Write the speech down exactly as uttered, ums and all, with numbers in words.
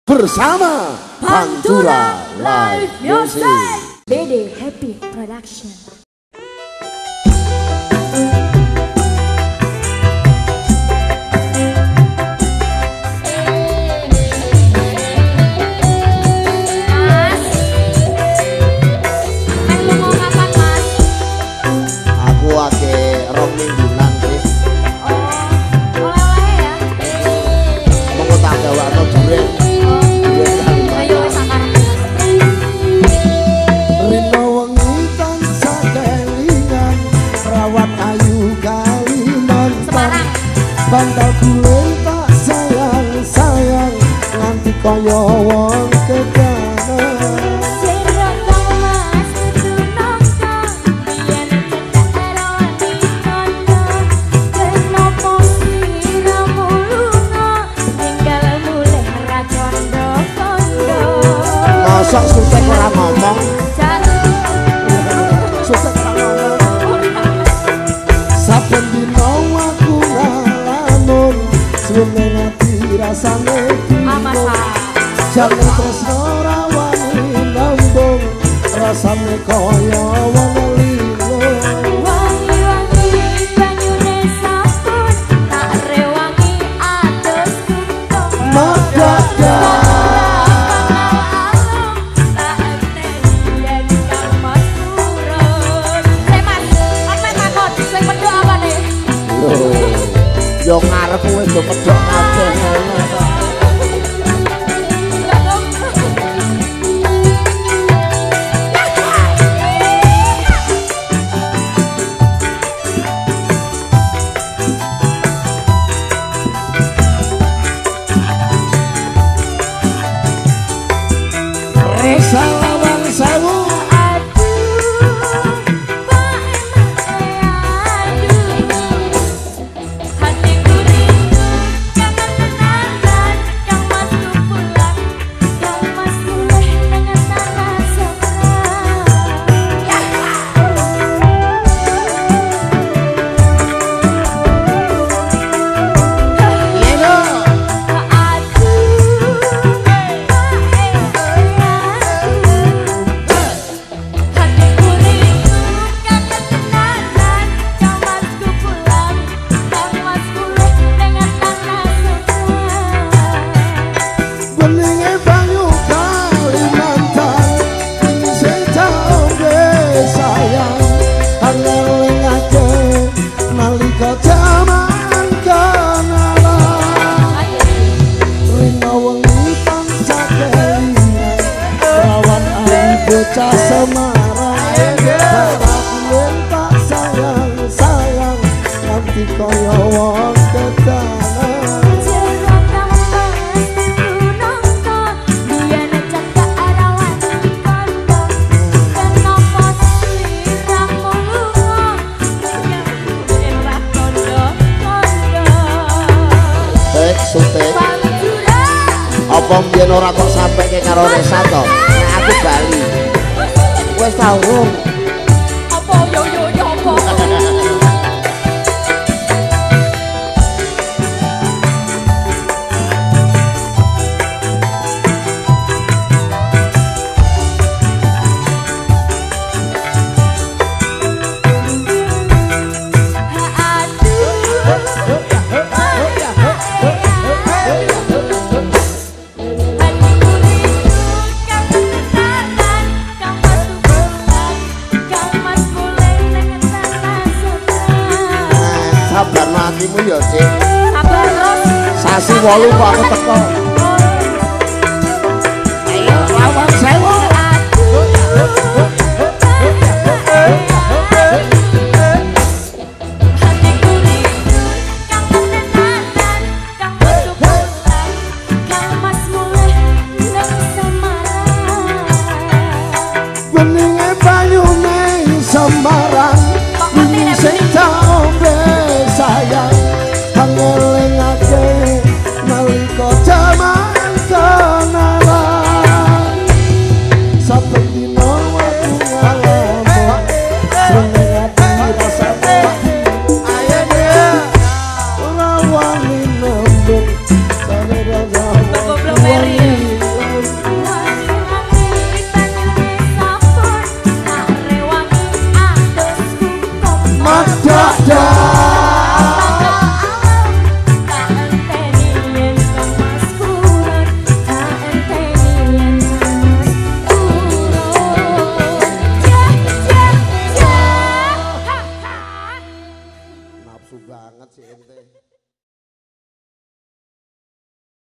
bersama Pantura Live Music B D Happy Production. Bandal kulen tak sayang-sayang nganti kaya wong kedanan. Jerok mas kudu nongko biyen cedhak rawani kondo. Kenapa sliramu lunga tinggal mulih ra kondo-kondo. Mosok sutek ora ngomong. Sutek ora ngomong. Saben dina aku sume ngati rasane bingung jangan tresno rawani nambung rasane kaya wong lilo wangi-wangi banyune sabun tak rewangi adus kuntung madada tak enteni yen kamas turun le mas apa takon sing medhok apa nih yo ngarep kowe do medhok kabeh. Salaman sewu bocah Semarang kulen tak sayang-sayang nganti kaya wong kedanan. Jerok mas kudu nongko biyen cedhak rawani kondo. Kenapa sliramu lunga tinggal ra kondo-kondo. Tek sutek apa mbiyen ora kok sampeke karo Resa to nek aku bali wis tau rum apa yo yo yo apa sabar matimu ya Cik sabar terus sasi wolu kok aku teko ayo lawan sewu beninge banyune Semarang ini sing sayang hangelingake nalika jaman padha nafsu banget sih ente